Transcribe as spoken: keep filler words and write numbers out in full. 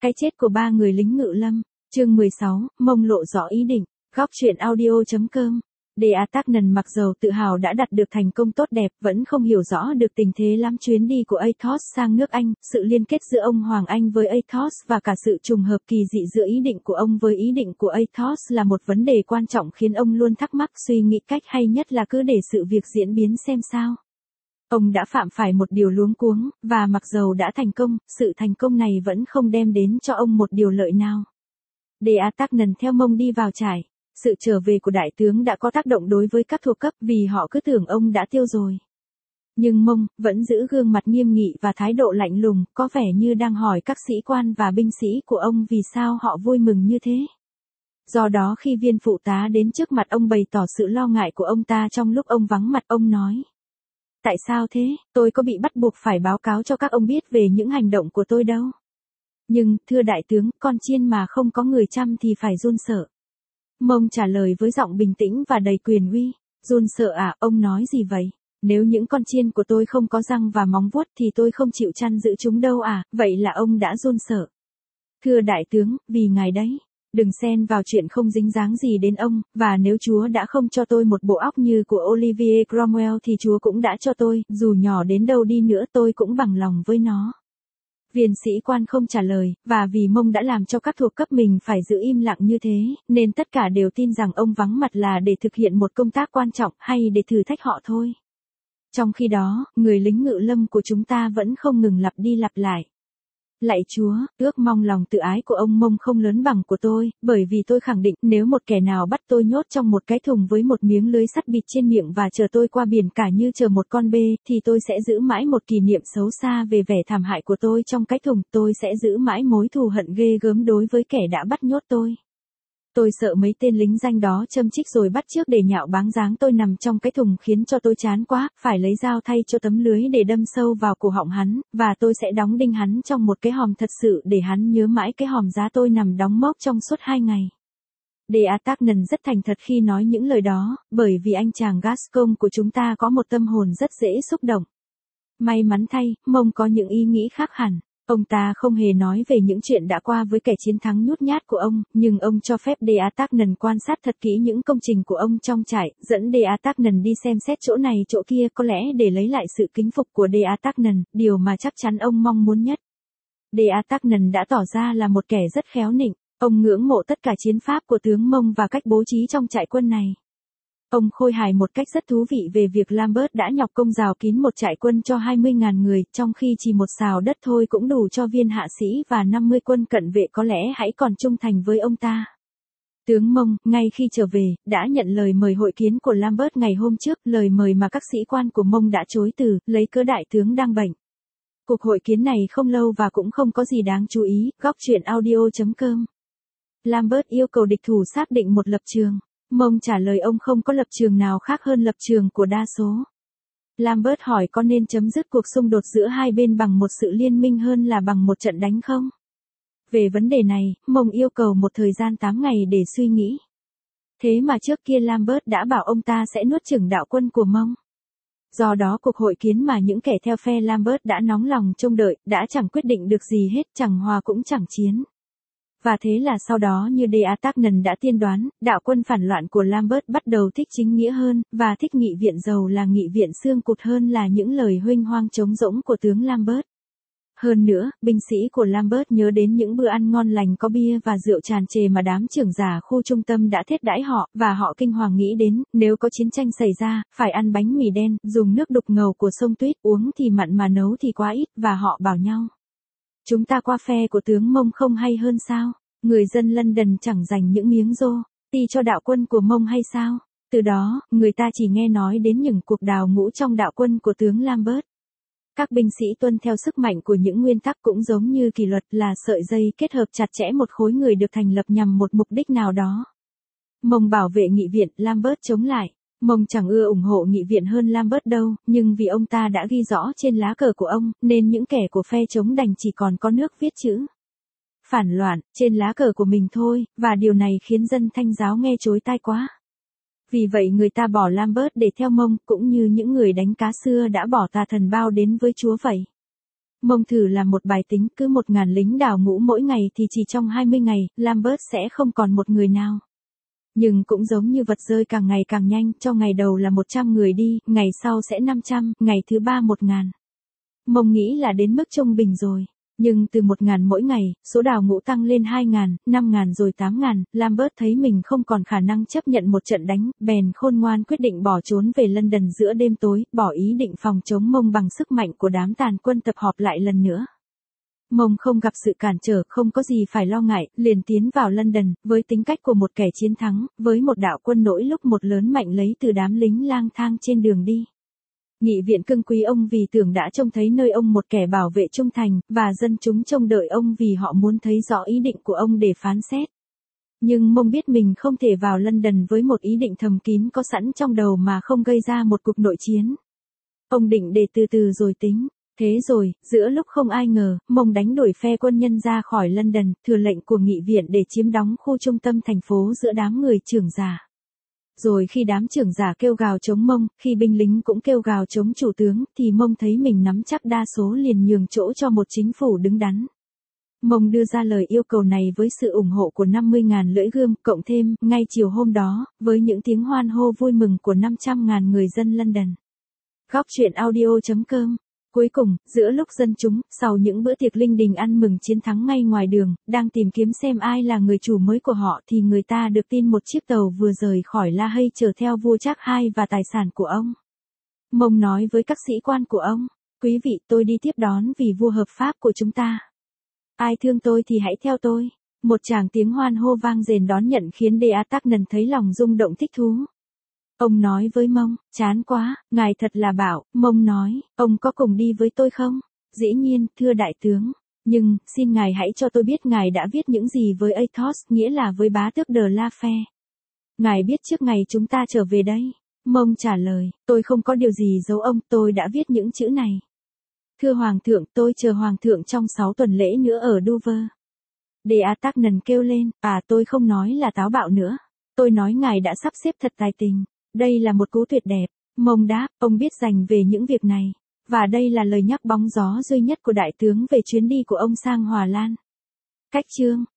Cái chết của ba người lính ngự lâm, chương mười sáu, Mông lộ rõ ý định, góc truyện audio chấm com. De Artagnan mặc dầu tự hào đã đạt được thành công tốt đẹp, vẫn không hiểu rõ được tình thế lắm chuyến đi của Athos sang nước Anh, sự liên kết giữa ông Hoàng Anh với Athos và cả sự trùng hợp kỳ dị giữa ý định của ông với ý định của Athos là một vấn đề quan trọng khiến ông luôn thắc mắc, suy nghĩ cách hay nhất là cứ để sự việc diễn biến xem sao. Ông đã phạm phải một điều luống cuống, và mặc dầu đã thành công, sự thành công này vẫn không đem đến cho ông một điều lợi nào. De Artagnan theo Mông đi vào trại. Sự trở về của đại tướng đã có tác động đối với các thuộc cấp vì họ cứ tưởng ông đã tiêu rồi. Nhưng Mông vẫn giữ gương mặt nghiêm nghị và thái độ lạnh lùng, có vẻ như đang hỏi các sĩ quan và binh sĩ của ông vì sao họ vui mừng như thế. Do đó khi viên phụ tá đến trước mặt ông bày tỏ sự lo ngại của ông ta trong lúc ông vắng mặt, ông nói: Tại sao thế, tôi có bị bắt buộc phải báo cáo cho các ông biết về những hành động của tôi đâu. Nhưng, thưa đại tướng, con chiên mà không có người chăm thì phải run sợ. Mông trả lời với giọng bình tĩnh và đầy quyền uy. Run sợ à, ông nói gì vậy? Nếu những con chiên của tôi không có răng và móng vuốt thì tôi không chịu chăn giữ chúng đâu à, vậy là ông đã run sợ. Thưa đại tướng, vì ngài đấy. Đừng xen vào chuyện không dính dáng gì đến ông, và nếu Chúa đã không cho tôi một bộ óc như của Olivier Cromwell thì Chúa cũng đã cho tôi, dù nhỏ đến đâu đi nữa tôi cũng bằng lòng với nó. Viên sĩ quan không trả lời, và vì Mông đã làm cho các thuộc cấp mình phải giữ im lặng như thế, nên tất cả đều tin rằng ông vắng mặt là để thực hiện một công tác quan trọng hay để thử thách họ thôi. Trong khi đó, người lính ngự lâm của chúng ta vẫn không ngừng lặp đi lặp lại. Lạy Chúa, ước mong lòng tự ái của ông Mông không lớn bằng của tôi, bởi vì tôi khẳng định nếu một kẻ nào bắt tôi nhốt trong một cái thùng với một miếng lưới sắt bịt trên miệng và chờ tôi qua biển cả như chờ một con bê, thì tôi sẽ giữ mãi một kỷ niệm xấu xa về vẻ thảm hại của tôi trong cái thùng, tôi sẽ giữ mãi mối thù hận ghê gớm đối với kẻ đã bắt nhốt tôi. Tôi sợ mấy tên lính danh đó châm chích rồi bắt chước để nhạo báng dáng tôi nằm trong cái thùng khiến cho tôi chán quá, phải lấy dao thay cho tấm lưới để đâm sâu vào cổ họng hắn, và tôi sẽ đóng đinh hắn trong một cái hòm thật sự để hắn nhớ mãi cái hòm giá tôi nằm đóng mốc trong suốt hai ngày. De Artagnan rất thành thật khi nói những lời đó, bởi vì anh chàng Gascon của chúng ta có một tâm hồn rất dễ xúc động. May mắn thay, Mông có những ý nghĩ khác hẳn. Ông ta không hề nói về những chuyện đã qua với kẻ chiến thắng nhút nhát của ông, nhưng ông cho phép De Artagnan quan sát thật kỹ những công trình của ông trong trại, dẫn De Artagnan đi xem xét chỗ này chỗ kia có lẽ để lấy lại sự kính phục của De Artagnan, điều mà chắc chắn ông mong muốn nhất. De Artagnan đã tỏ ra là một kẻ rất khéo nịnh, ông ngưỡng mộ tất cả chiến pháp của tướng Mông và cách bố trí trong trại quân này. Ông khôi hài một cách rất thú vị về việc Lambert đã nhọc công rào kín một trại quân cho hai mươi nghìn người, trong khi chỉ một sào đất thôi cũng đủ cho viên hạ sĩ và năm mươi quân cận vệ có lẽ hãy còn trung thành với ông ta. Tướng Mông, ngay khi trở về, đã nhận lời mời hội kiến của Lambert ngày hôm trước, lời mời mà các sĩ quan của Mông đã chối từ, lấy cớ đại tướng đang bệnh. Cuộc hội kiến này không lâu và cũng không có gì đáng chú ý, góc truyện audio chấm com. Lambert yêu cầu địch thủ xác định một lập trường. Mông trả lời ông không có lập trường nào khác hơn lập trường của đa số. Lambert hỏi có nên chấm dứt cuộc xung đột giữa hai bên bằng một sự liên minh hơn là bằng một trận đánh không? Về vấn đề này, Mông yêu cầu một thời gian tám ngày để suy nghĩ. Thế mà trước kia Lambert đã bảo ông ta sẽ nuốt chửng đạo quân của Mông. Do đó cuộc hội kiến mà những kẻ theo phe Lambert đã nóng lòng trông đợi, đã chẳng quyết định được gì hết, chẳng hòa cũng chẳng chiến. Và thế là sau đó như De Artagnan đã tiên đoán, đạo quân phản loạn của Lambert bắt đầu thích chính nghĩa hơn, và thích nghị viện giàu là nghị viện xương cụt hơn là những lời huênh hoang trống rỗng của tướng Lambert. Hơn nữa, binh sĩ của Lambert nhớ đến những bữa ăn ngon lành có bia và rượu tràn trề mà đám trưởng giả khu trung tâm đã thiết đãi họ, và họ kinh hoàng nghĩ đến, nếu có chiến tranh xảy ra, phải ăn bánh mì đen, dùng nước đục ngầu của sông Tuyết, uống thì mặn mà nấu thì quá ít, và họ bảo nhau. Chúng ta qua phe của tướng Mông không hay hơn sao? Người dân London chẳng dành những miếng rô ti cho đạo quân của Mông hay sao? Từ đó, người ta chỉ nghe nói đến những cuộc đào ngũ trong đạo quân của tướng Lambert. Các binh sĩ tuân theo sức mạnh của những nguyên tắc cũng giống như kỷ luật là sợi dây kết hợp chặt chẽ một khối người được thành lập nhằm một mục đích nào đó. Mông bảo vệ nghị viện, Lambert chống lại. Mông chẳng ưa ủng hộ nghị viện hơn Lambert đâu, nhưng vì ông ta đã ghi rõ trên lá cờ của ông, nên những kẻ của phe chống đành chỉ còn có nước viết chữ phản loạn trên lá cờ của mình thôi, và điều này khiến dân Thanh giáo nghe chối tai quá. Vì vậy người ta bỏ Lambert để theo Mông, cũng như những người đánh cá xưa đã bỏ tà thần bao đến với Chúa vậy. Mông thử làm một bài tính, cứ một ngàn lính đào ngũ mỗi ngày thì chỉ trong hai mươi ngày, Lambert sẽ không còn một người nào. Nhưng cũng giống như vật rơi càng ngày càng nhanh, cho ngày đầu là một trăm người đi, ngày sau sẽ năm trăm, ngày thứ ba một ngàn. Mông nghĩ là đến mức trung bình rồi. Nhưng từ một ngàn mỗi ngày, số đào ngũ tăng lên hai ngàn, năm ngàn rồi tám ngàn, Lambert thấy mình không còn khả năng chấp nhận một trận đánh, bèn khôn ngoan quyết định bỏ trốn về London giữa đêm tối, bỏ ý định phòng chống Mông bằng sức mạnh của đám tàn quân tập hợp lại lần nữa. Mông không gặp sự cản trở, không có gì phải lo ngại, liền tiến vào London, với tính cách của một kẻ chiến thắng, với một đạo quân nỗi lúc một lớn mạnh lấy từ đám lính lang thang trên đường đi. Nghị viện cưng quý ông vì tưởng đã trông thấy nơi ông một kẻ bảo vệ trung thành, và dân chúng trông đợi ông vì họ muốn thấy rõ ý định của ông để phán xét. Nhưng Mông biết mình không thể vào London với một ý định thầm kín có sẵn trong đầu mà không gây ra một cuộc nội chiến. Ông định để từ từ rồi tính. Thế rồi, giữa lúc không ai ngờ, Mông đánh đuổi phe quân nhân ra khỏi London, thừa lệnh của nghị viện để chiếm đóng khu trung tâm thành phố giữa đám người trưởng giả. Rồi khi đám trưởng giả kêu gào chống Mông, khi binh lính cũng kêu gào chống chủ tướng, thì Mông thấy mình nắm chắc đa số liền nhường chỗ cho một chính phủ đứng đắn. Mông đưa ra lời yêu cầu này với sự ủng hộ của năm mươi ngàn lưỡi gươm, cộng thêm, ngay chiều hôm đó, với những tiếng hoan hô vui mừng của năm trăm ngàn người dân London. Góc truyện audio chấm com. Cuối cùng, giữa lúc dân chúng, sau những bữa tiệc linh đình ăn mừng chiến thắng ngay ngoài đường, đang tìm kiếm xem ai là người chủ mới của họ thì người ta được tin một chiếc tàu vừa rời khỏi La Hay chở theo vua Charles hai và tài sản của ông. Mông nói với các sĩ quan của ông, quý vị tôi đi tiếp đón vì vua hợp pháp của chúng ta. Ai thương tôi thì hãy theo tôi. Một tràng tiếng hoan hô vang rền đón nhận khiến De Atagnan thấy lòng rung động thích thú. Ông nói với Mông, chán quá, ngài thật là bảo. Mông nói, ông có cùng đi với tôi không? Dĩ nhiên, thưa đại tướng. Nhưng, xin ngài hãy cho tôi biết ngài đã viết những gì với Athos, nghĩa là với bá tước de la Fère. Ngài biết trước ngày chúng ta trở về đây. Mông trả lời, tôi không có điều gì giấu ông, tôi đã viết những chữ này. Thưa Hoàng thượng, tôi chờ Hoàng thượng trong sáu tuần lễ nữa ở Dover. De Atagnan kêu lên, à tôi không nói là táo bạo nữa. Tôi nói ngài đã sắp xếp thật tài tình. Đây là một cú tuyệt đẹp. Mông đáp, ông biết dành về những việc này. Và đây là lời nhắc bóng gió duy nhất của đại tướng về chuyến đi của ông sang Hòa Lan. Cách chương